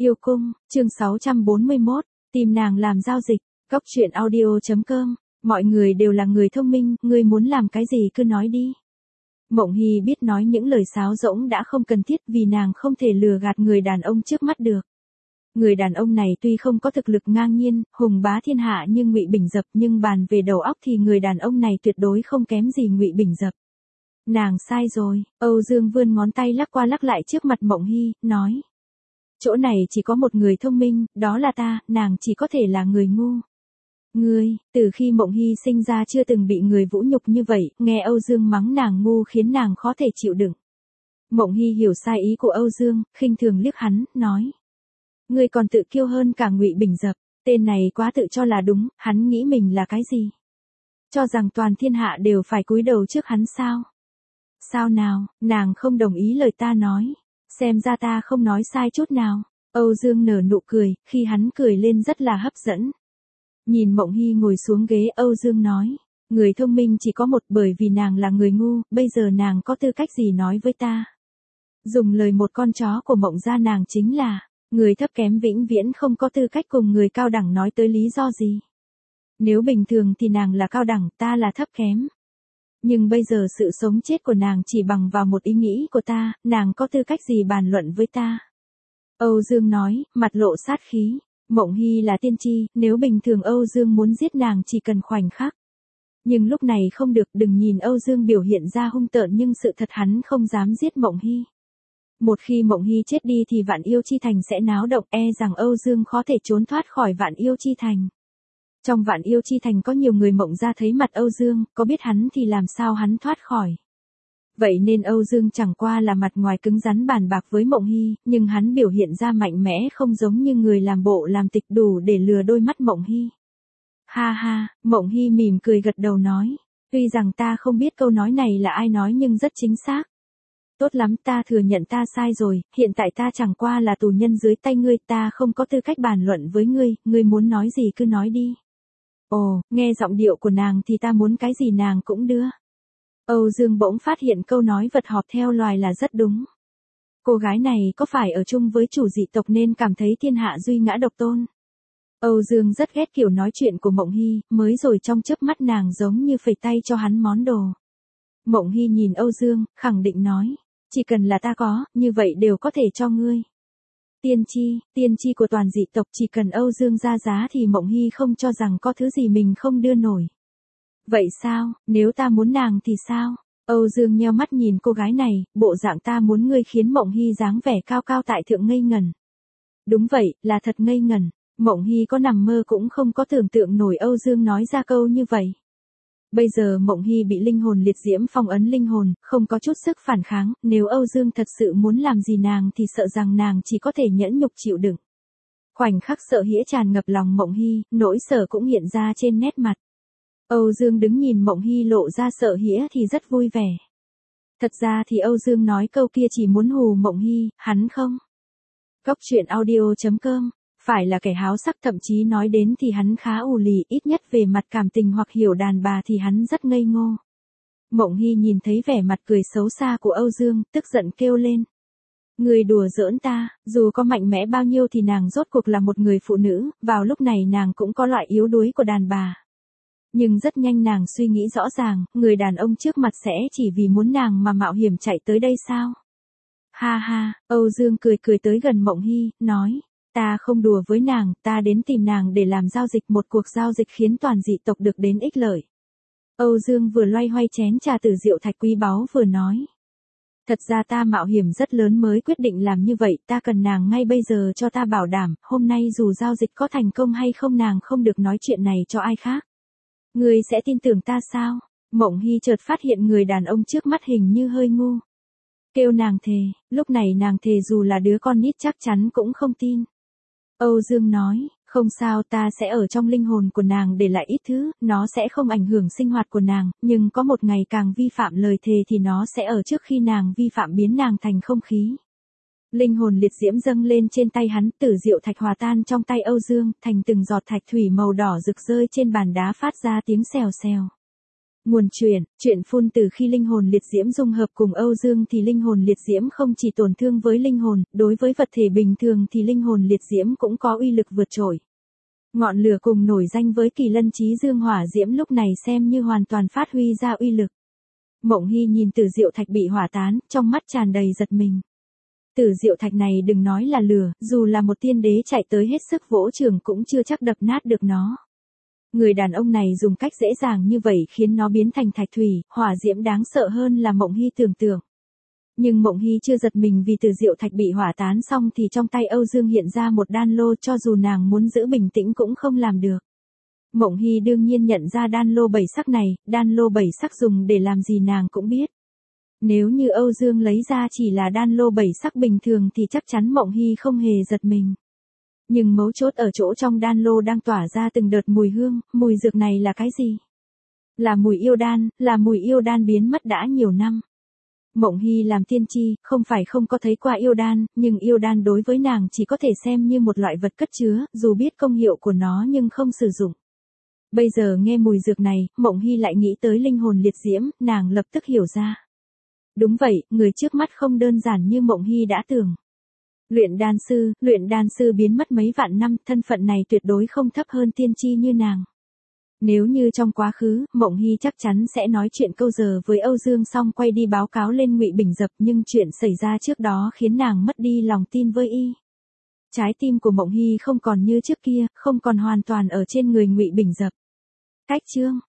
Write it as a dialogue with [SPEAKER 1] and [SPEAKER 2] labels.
[SPEAKER 1] Yêu cung, chương 641, tìm nàng làm giao dịch, Cóc truyện audio.com, mọi người đều là người thông minh, ngươi muốn làm cái gì cứ nói đi. Mộng Hy biết nói những lời sáo rỗng đã không cần thiết vì nàng không thể lừa gạt người đàn ông trước mắt được. Người đàn ông này tuy không có thực lực ngang nhiên, hùng bá thiên hạ như Ngụy Bình Dập, nhưng bàn về đầu óc thì người đàn ông này tuyệt đối không kém gì Ngụy Bình Dập. Nàng sai rồi, Âu Dương vươn ngón tay lắc qua lắc lại trước mặt Mộng Hy, nói. Chỗ này chỉ có một người thông minh, đó là ta, nàng chỉ có thể là người ngu. Ngươi, từ khi Mộng Hy sinh ra chưa từng bị người vũ nhục như vậy, nghe Âu Dương mắng nàng ngu khiến nàng khó thể chịu đựng. Mộng Hy hiểu sai ý của Âu Dương, khinh thường liếc hắn, nói. Ngươi còn tự kiêu hơn cả Ngụy Bình Dập, tên này quá tự cho là đúng, hắn nghĩ mình là cái gì? Cho rằng toàn thiên hạ đều phải cúi đầu trước hắn sao? Sao nào, nàng không đồng ý lời ta nói. Xem ra ta không nói sai chút nào. Âu Dương nở nụ cười, khi hắn cười lên rất là hấp dẫn. Nhìn Mộng Hy ngồi xuống ghế, Âu Dương nói. Người thông minh chỉ có một, bởi vì nàng là người ngu, bây giờ nàng có tư cách gì nói với ta. Dùng lời một con chó của Mộng gia nàng chính là, người thấp kém vĩnh viễn không có tư cách cùng người cao đẳng nói tới lý do gì. Nếu bình thường thì nàng là cao đẳng, ta là thấp kém. Nhưng bây giờ sự sống chết của nàng chỉ bằng vào một ý nghĩ của ta, nàng có tư cách gì bàn luận với ta? Âu Dương nói, mặt lộ sát khí. Mộng Hy là tiên tri, nếu bình thường Âu Dương muốn giết nàng chỉ cần khoảnh khắc. Nhưng lúc này không được, đừng nhìn Âu Dương biểu hiện ra hung tợn nhưng sự thật hắn không dám giết Mộng Hy. Một khi Mộng Hy chết đi thì Vạn Yêu Chi Thành sẽ náo động, rằng Âu Dương khó thể trốn thoát khỏi Vạn Yêu Chi Thành. Trong Vạn Yêu Chi Thành có nhiều người Mộng gia thấy mặt Âu Dương, có biết hắn thì làm sao hắn thoát khỏi. Vậy nên Âu Dương chẳng qua là mặt ngoài cứng rắn bàn bạc với Mộng Hy, nhưng hắn biểu hiện ra mạnh mẽ không giống như người làm bộ làm tịch đủ để lừa đôi mắt Mộng Hy. Ha ha, Mộng Hy mỉm cười gật đầu nói, tuy rằng ta không biết câu nói này là ai nói nhưng rất chính xác. Tốt lắm, ta thừa nhận ta sai rồi, hiện tại ta chẳng qua là tù nhân dưới tay ngươi, ta không có tư cách bàn luận với ngươi muốn nói gì cứ nói đi. Ồ, nghe giọng điệu của nàng thì ta muốn cái gì nàng cũng đưa. Âu Dương bỗng phát hiện câu nói vật họp theo loài là rất đúng. Cô gái này có phải ở chung với chủ dị tộc nên cảm thấy thiên hạ duy ngã độc tôn. Âu Dương rất ghét kiểu nói chuyện của Mộng Hy, mới rồi trong chớp mắt nàng giống như phẩy tay cho hắn món đồ. Mộng Hy nhìn Âu Dương, khẳng định nói, chỉ cần là ta có, như vậy đều có thể cho ngươi. Tiên tri của toàn dị tộc, chỉ cần Âu Dương ra giá thì Mộng Hy không cho rằng có thứ gì mình không đưa nổi. Vậy sao, nếu ta muốn nàng thì sao? Âu Dương nheo mắt nhìn cô gái này, bộ dạng ta muốn ngươi khiến Mộng Hy dáng vẻ cao cao tại thượng ngây ngẩn. Đúng vậy, là thật ngây ngẩn, Mộng Hy có nằm mơ cũng không có tưởng tượng nổi Âu Dương nói ra câu như vậy. Bây giờ Mộng Hy bị linh hồn liệt diễm phong ấn linh hồn, không có chút sức phản kháng, nếu Âu Dương thật sự muốn làm gì nàng thì sợ rằng nàng chỉ có thể nhẫn nhục chịu đựng. Khoảnh khắc sợ hãi tràn ngập lòng Mộng Hy, nỗi sợ cũng hiện ra trên nét mặt. Âu Dương đứng nhìn Mộng Hy lộ ra sợ hãi thì rất vui vẻ. Thật ra thì Âu Dương nói câu kia chỉ muốn hù Mộng Hy, hắn không. Cóc truyện audio.com, phải là kẻ háo sắc, thậm chí nói đến thì hắn khá ù lì, ít nhất về mặt cảm tình hoặc hiểu đàn bà thì hắn rất ngây ngô. Mộng Hy nhìn thấy vẻ mặt cười xấu xa của Âu Dương, tức giận kêu lên. Người đùa giỡn ta, dù có mạnh mẽ bao nhiêu thì nàng rốt cuộc là một người phụ nữ, vào lúc này nàng cũng có loại yếu đuối của đàn bà. Nhưng rất nhanh nàng suy nghĩ rõ ràng, người đàn ông trước mặt sẽ chỉ vì muốn nàng mà mạo hiểm chạy tới đây sao? Ha ha, Âu Dương cười cười tới gần Mộng Hy, nói, ta không đùa với nàng, ta đến tìm nàng để làm giao dịch, một cuộc giao dịch khiến toàn dị tộc được đến ích lợi. Âu Dương vừa loay hoay chén trà tử diệu thạch quý báu vừa nói. Thật ra ta mạo hiểm rất lớn mới quyết định làm như vậy, ta cần nàng ngay bây giờ cho ta bảo đảm, hôm nay dù giao dịch có thành công hay không nàng không được nói chuyện này cho ai khác. Ngươi sẽ tin tưởng ta sao? Mộng Hy chợt phát hiện người đàn ông trước mắt hình như hơi ngu. Kêu nàng thề, lúc này nàng thề dù là đứa con nít chắc chắn cũng không tin. Âu Dương nói, không sao, ta sẽ ở trong linh hồn của nàng để lại ít thứ, nó sẽ không ảnh hưởng sinh hoạt của nàng, nhưng có một ngày càng vi phạm lời thề thì nó sẽ ở trước khi nàng vi phạm biến nàng thành không khí. Linh hồn liệt diễm dâng lên trên tay hắn, tử diệu thạch hòa tan trong tay Âu Dương, thành từng giọt thạch thủy màu đỏ rực rơi trên bàn đá phát ra tiếng xèo xèo. Nguồn truyện phun từ khi linh hồn liệt diễm dung hợp cùng Âu Dương thì linh hồn liệt diễm không chỉ tổn thương với linh hồn, đối với vật thể bình thường thì linh hồn liệt diễm cũng có uy lực vượt trội. Ngọn lửa cùng nổi danh với Kỳ Lân Chí Dương hỏa diễm lúc này xem như hoàn toàn phát huy ra uy lực. Mộng Hy nhìn Tử Diệu Thạch bị hỏa tán, trong mắt tràn đầy giật mình. Tử Diệu Thạch này đừng nói là lửa, dù là một tiên đế chạy tới hết sức vỗ trường cũng chưa chắc đập nát được nó. Người đàn ông này dùng cách dễ dàng như vậy khiến nó biến thành thạch thủy, hỏa diễm đáng sợ hơn là Mộng Hy tưởng tượng. Nhưng Mộng Hy chưa giật mình vì Tử Diệu Thạch bị hỏa tán xong thì trong tay Âu Dương hiện ra một đan lô, cho dù nàng muốn giữ bình tĩnh cũng không làm được. Mộng Hy đương nhiên nhận ra đan lô 7 sắc này, đan lô 7 sắc dùng để làm gì nàng cũng biết. Nếu như Âu Dương lấy ra chỉ là đan lô 7 sắc bình thường thì chắc chắn Mộng Hy không hề giật mình. Nhưng mấu chốt ở chỗ trong đan lô đang tỏa ra từng đợt mùi hương, mùi dược này là cái gì? Là mùi yêu đan biến mất đã nhiều năm. Mộng Hy làm tiên tri, không phải không có thấy qua yêu đan, nhưng yêu đan đối với nàng chỉ có thể xem như một loại vật cất chứa, dù biết công hiệu của nó nhưng không sử dụng. Bây giờ nghe mùi dược này, Mộng Hy lại nghĩ tới linh hồn liệt diễm, nàng lập tức hiểu ra. Đúng vậy, người trước mắt không đơn giản như Mộng Hy đã tưởng. Luyện đan sư biến mất mấy vạn năm, thân phận này tuyệt đối không thấp hơn tiên tri như nàng. Nếu như trong quá khứ, Mộng Hy chắc chắn sẽ nói chuyện câu giờ với Âu Dương xong quay đi báo cáo lên Ngụy Bình Dập, nhưng chuyện xảy ra trước đó khiến nàng mất đi lòng tin với y. Trái tim của Mộng Hy không còn như trước kia, không còn hoàn toàn ở trên người Ngụy Bình Dập. Cách chương